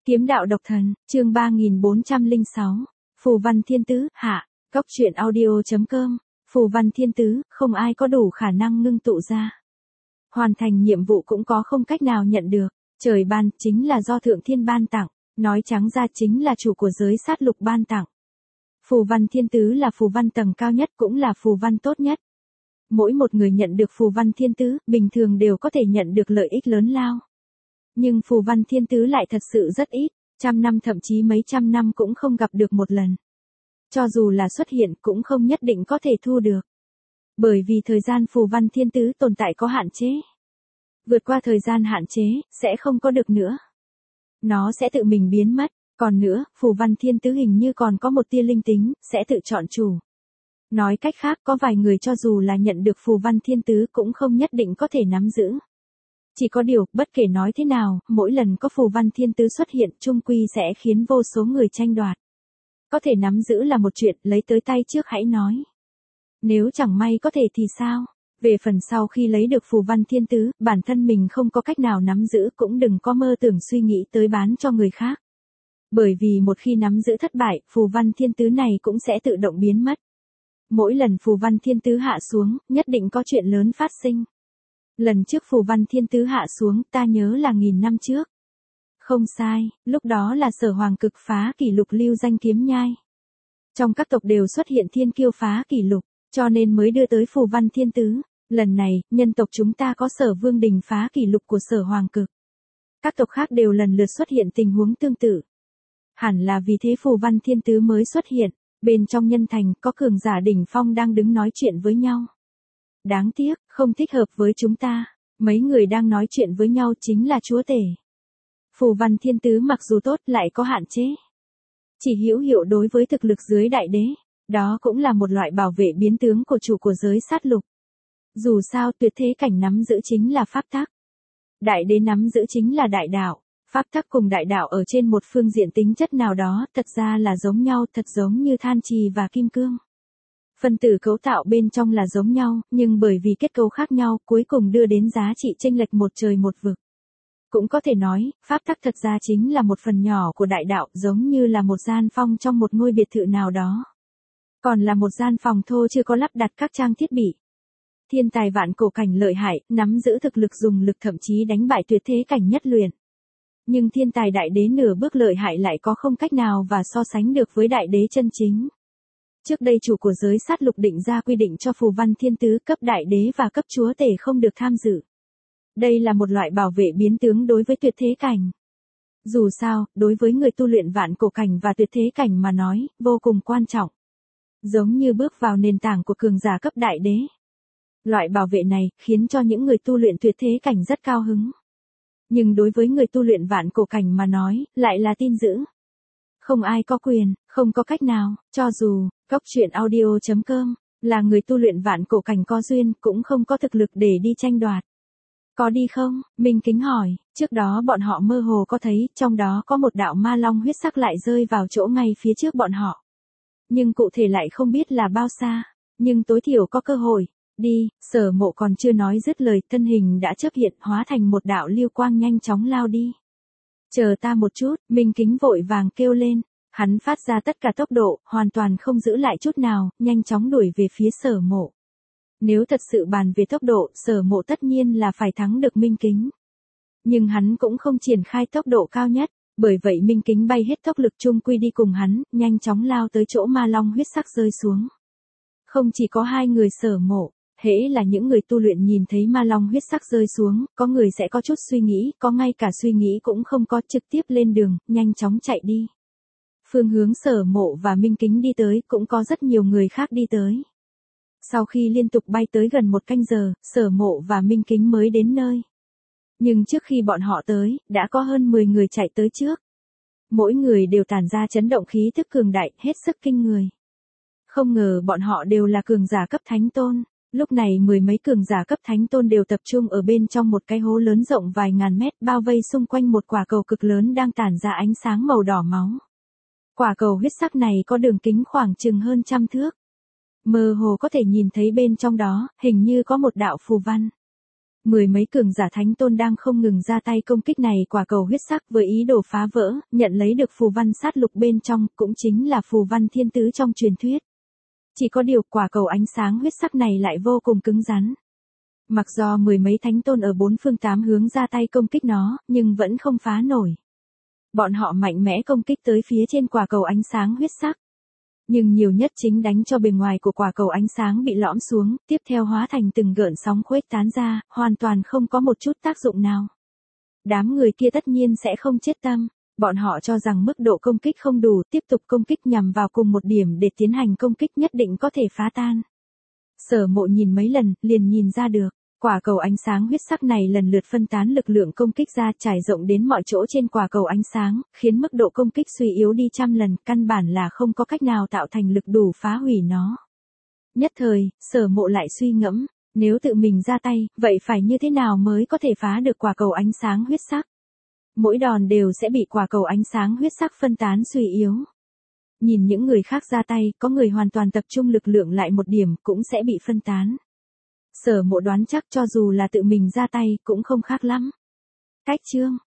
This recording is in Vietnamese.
Kiếm đạo độc thần, chương 3406. Phù văn thiên tứ, hạ. Cốc truyện audio.com. Phù văn thiên tứ, không ai có đủ khả năng ngưng tụ ra. Hoàn thành nhiệm vụ cũng có không cách nào nhận được. Trời ban, chính là do thượng thiên ban tặng. Nói trắng ra chính là chủ của giới sát lục ban tặng. Phù văn thiên tứ là phù văn tầng cao nhất, cũng là phù văn tốt nhất. Mỗi một người nhận được phù văn thiên tứ, bình thường đều có thể nhận được lợi ích lớn lao. Nhưng phù văn thiên tứ lại thật sự rất ít, trăm năm thậm chí mấy trăm năm cũng không gặp được một lần. Cho dù là xuất hiện cũng không nhất định có thể thu được. Bởi vì thời gian phù văn thiên tứ tồn tại có hạn chế. Vượt qua thời gian hạn chế, sẽ không có được nữa. Nó sẽ tự mình biến mất, còn nữa, phù văn thiên tứ hình như còn có một tia linh tính, sẽ tự chọn chủ. Nói cách khác, có vài người cho dù là nhận được phù văn thiên tứ cũng không nhất định có thể nắm giữ. Chỉ có điều, bất kể nói thế nào, mỗi lần có phù văn thiên tứ xuất hiện, chung quy sẽ khiến vô số người tranh đoạt. Có thể nắm giữ là một chuyện, lấy tới tay trước hãy nói. Nếu chẳng may có thể thì sao? Về phần sau khi lấy được phù văn thiên tứ, bản thân mình không có cách nào nắm giữ cũng đừng có mơ tưởng suy nghĩ tới bán cho người khác. Bởi vì một khi nắm giữ thất bại, phù văn thiên tứ này cũng sẽ tự động biến mất. Mỗi lần phù văn thiên tứ hạ xuống, nhất định có chuyện lớn phát sinh. Lần trước phù văn thiên tứ hạ xuống, ta nhớ là 1000 năm trước. Không sai, lúc đó là Sở Hoàng cực phá kỷ lục lưu danh kiếm nhai. Trong các tộc đều xuất hiện thiên kiêu phá kỷ lục, cho nên mới đưa tới phù văn thiên tứ. Lần này, nhân tộc chúng ta có Sở Vương Đình phá kỷ lục của Sở Hoàng cực. Các tộc khác đều lần lượt xuất hiện tình huống tương tự. Hẳn là vì thế phù văn thiên tứ mới xuất hiện, bên trong nhân thành có cường giả đỉnh phong đang đứng nói chuyện với nhau. Đáng tiếc, không thích hợp với chúng ta. Mấy người đang nói chuyện với nhau chính là chúa tể. Phù văn thiên tứ mặc dù tốt lại có hạn chế. Chỉ hữu hiệu đối với thực lực dưới đại đế. Đó cũng là một loại bảo vệ biến tướng của chủ của giới sát lục. Dù sao tuyệt thế cảnh nắm giữ chính là pháp tắc. Đại đế nắm giữ chính là đại đạo. Pháp tắc cùng đại đạo ở trên một phương diện tính chất nào đó thật ra là giống nhau, thật giống như than trì và kim cương. Phân tử cấu tạo bên trong là giống nhau, nhưng bởi vì kết cấu khác nhau, cuối cùng đưa đến giá trị chênh lệch một trời một vực. Cũng có thể nói, pháp tắc thật ra chính là một phần nhỏ của đại đạo, giống như là một gian phòng trong một ngôi biệt thự nào đó. Còn là một gian phòng thô chưa có lắp đặt các trang thiết bị. Thiên tài vạn cổ cảnh lợi hại, nắm giữ thực lực dùng lực thậm chí đánh bại tuyệt thế cảnh nhất luyện. Nhưng thiên tài đại đế nửa bước lợi hại lại có không cách nào và so sánh được với đại đế chân chính. Trước đây chủ của giới sát lục định ra quy định cho phù văn thiên tứ cấp đại đế và cấp chúa tể không được tham dự. Đây là một loại bảo vệ biến tướng đối với tuyệt thế cảnh. Dù sao, đối với người tu luyện vạn cổ cảnh và tuyệt thế cảnh mà nói, vô cùng quan trọng. Giống như bước vào nền tảng của cường giả cấp đại đế. Loại bảo vệ này khiến cho những người tu luyện tuyệt thế cảnh rất cao hứng. Nhưng đối với người tu luyện vạn cổ cảnh mà nói, lại là tin dữ. Không ai có quyền, không có cách nào, cho dù, cốc truyện audio.com, là người tu luyện vạn cổ cảnh có duyên, cũng không có thực lực để đi tranh đoạt. Có đi không? Minh Kính hỏi, trước đó bọn họ mơ hồ có thấy, trong đó có một đạo ma long huyết sắc lại rơi vào chỗ ngay phía trước bọn họ. Nhưng cụ thể lại không biết là bao xa, nhưng tối thiểu có cơ hội. Đi, Sở Mộ còn chưa nói dứt lời, thân hình đã chớp hiện, hóa thành một đạo lưu quang nhanh chóng lao đi. Chờ ta một chút, Minh Kính vội vàng kêu lên, hắn phát ra tất cả tốc độ, hoàn toàn không giữ lại chút nào, nhanh chóng đuổi về phía Sở Mộ. Nếu thật sự bàn về tốc độ, Sở Mộ tất nhiên là phải thắng được Minh Kính. Nhưng hắn cũng không triển khai tốc độ cao nhất, bởi vậy Minh Kính bay hết tốc lực chung quy đi cùng hắn, nhanh chóng lao tới chỗ ma long huyết sắc rơi xuống. Không chỉ có hai người Sở Mộ. Hễ là những người tu luyện nhìn thấy ma long huyết sắc rơi xuống, có người sẽ có chút suy nghĩ, có ngay cả suy nghĩ cũng không có, trực tiếp lên đường, nhanh chóng chạy đi. Phương hướng Sở Mộ và Minh Kính đi tới, cũng có rất nhiều người khác đi tới. Sau khi liên tục bay tới gần 1 canh giờ, Sở Mộ và Minh Kính mới đến nơi. Nhưng trước khi bọn họ tới, đã có hơn 10 người chạy tới trước. Mỗi người đều tản ra chấn động khí tức cường đại, hết sức kinh người. Không ngờ bọn họ đều là cường giả cấp thánh tôn. Lúc này 10 mấy cường giả cấp thánh tôn đều tập trung ở bên trong một cái hố lớn rộng vài ngàn mét, bao vây xung quanh một quả cầu cực lớn đang tản ra ánh sáng màu đỏ máu. Quả cầu huyết sắc này có đường kính khoảng chừng hơn 100 thước. Mơ hồ có thể nhìn thấy bên trong đó, hình như có một đạo phù văn. Mười mấy cường giả thánh tôn đang không ngừng ra tay công kích này quả cầu huyết sắc với ý đồ phá vỡ, nhận lấy được phù văn sát lục bên trong, cũng chính là phù văn thiên tứ trong truyền thuyết. Chỉ có điều quả cầu ánh sáng huyết sắc này lại vô cùng cứng rắn. Mặc do mười mấy thánh tôn ở bốn phương tám hướng ra tay công kích nó, nhưng vẫn không phá nổi. Bọn họ mạnh mẽ công kích tới phía trên quả cầu ánh sáng huyết sắc. Nhưng nhiều nhất chính đánh cho bề ngoài của quả cầu ánh sáng bị lõm xuống, tiếp theo hóa thành từng gợn sóng khuếch tán ra, hoàn toàn không có một chút tác dụng nào. Đám người kia tất nhiên sẽ không chết tâm, bọn họ cho rằng mức độ công kích không đủ, tiếp tục công kích nhằm vào cùng một điểm để tiến hành công kích nhất định có thể phá tan. Sở Mộ nhìn mấy lần, liền nhìn ra được. Quả cầu ánh sáng huyết sắc này lần lượt phân tán lực lượng công kích ra trải rộng đến mọi chỗ trên quả cầu ánh sáng, khiến mức độ công kích suy yếu đi trăm lần, căn bản là không có cách nào tạo thành lực đủ phá hủy nó. Nhất thời, Sở Mộ lại suy ngẫm, nếu tự mình ra tay, vậy phải như thế nào mới có thể phá được quả cầu ánh sáng huyết sắc? Mỗi đòn đều sẽ bị quả cầu ánh sáng huyết sắc phân tán suy yếu. Nhìn những người khác ra tay, có người hoàn toàn tập trung lực lượng lại một điểm cũng sẽ bị phân tán. Sở Mộ đoán chắc cho dù là tự mình ra tay cũng không khác lắm. Cách chương